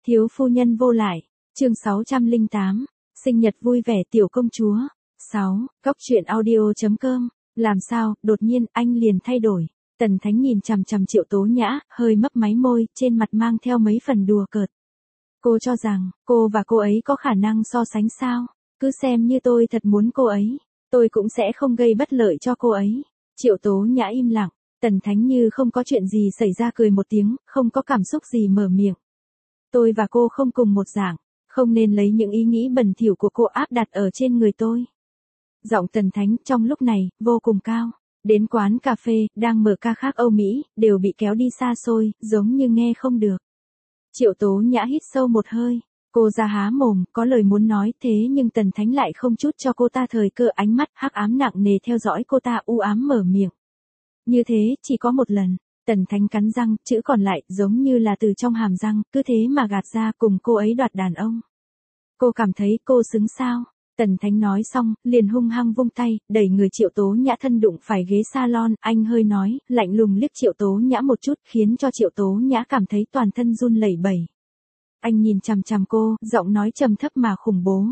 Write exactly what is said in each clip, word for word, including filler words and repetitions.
Thiếu phu nhân vô lại, chương sáu trăm lẻ tám, sinh nhật vui vẻ tiểu công chúa. sáu, Góc truyện audio.com, làm sao, đột nhiên, anh liền thay đổi. Tần Thánh nhìn chằm chằm Triệu Tố Nhã, hơi mấp máy môi, trên mặt mang theo mấy phần đùa cợt. Cô cho rằng, cô và cô ấy có khả năng so sánh sao? Cứ xem như tôi thật muốn cô ấy, tôi cũng sẽ không gây bất lợi cho cô ấy. Triệu Tố Nhã im lặng, Tần Thánh như không có chuyện gì xảy ra cười một tiếng, không có cảm xúc gì mở miệng. Tôi và cô không cùng một dạng, không nên lấy những ý nghĩ bẩn thỉu của cô áp đặt ở trên người tôi. Giọng Tần Thánh trong lúc này, vô cùng cao. Đến quán cà phê, đang mở ca khác Âu Mỹ, đều bị kéo đi xa xôi, giống như nghe không được. Triệu Tố Nhã hít sâu một hơi, cô ra há mồm, có lời muốn nói, thế nhưng Tần Thánh lại không chút cho cô ta thời cơ, ánh mắt hắc ám nặng nề theo dõi cô ta, u ám mở miệng. Như thế, chỉ có một lần. Tần Thánh cắn răng, chữ còn lại, giống như là từ trong hàm răng, cứ thế mà gạt ra, cùng cô ấy đoạt đàn ông. Cô cảm thấy cô xứng sao? Tần Thánh nói xong, liền hung hăng vung tay, đẩy người Triệu Tố Nhã thân đụng phải ghế salon, anh hơi nói, lạnh lùng liếc Triệu Tố Nhã một chút, khiến cho Triệu Tố Nhã cảm thấy toàn thân run lẩy bẩy. Anh nhìn chằm chằm cô, giọng nói trầm thấp mà khủng bố.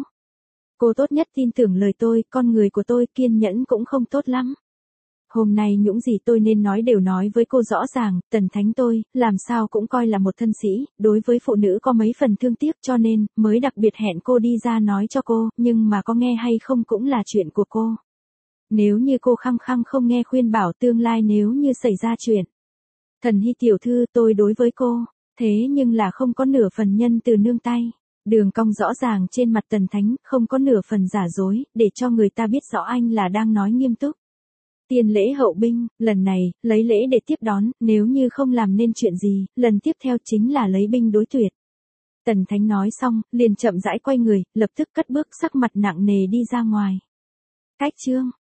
Cô tốt nhất tin tưởng lời tôi, con người của tôi kiên nhẫn cũng không tốt lắm. Hôm nay những gì tôi nên nói đều nói với cô rõ ràng, Tần Thánh tôi, làm sao cũng coi là một thân sĩ, đối với phụ nữ có mấy phần thương tiếc cho nên, mới đặc biệt hẹn cô đi ra nói cho cô, nhưng mà có nghe hay không cũng là chuyện của cô. Nếu như cô khăng khăng không nghe khuyên bảo tương lai nếu như xảy ra chuyện. Thần Hy tiểu thư tôi đối với cô, thế nhưng là không có nửa phần nhân từ nương tay. Đường cong rõ ràng trên mặt Tần Thánh, không có nửa phần giả dối, để cho người ta biết rõ anh là đang nói nghiêm túc. Tiền lễ hậu binh, lần này, lấy lễ để tiếp đón, nếu như không làm nên chuyện gì, lần tiếp theo chính là lấy binh đối tuyệt. Tần Thánh nói xong, liền chậm rãi quay người, lập tức cất bước sắc mặt nặng nề đi ra ngoài. Cách chương.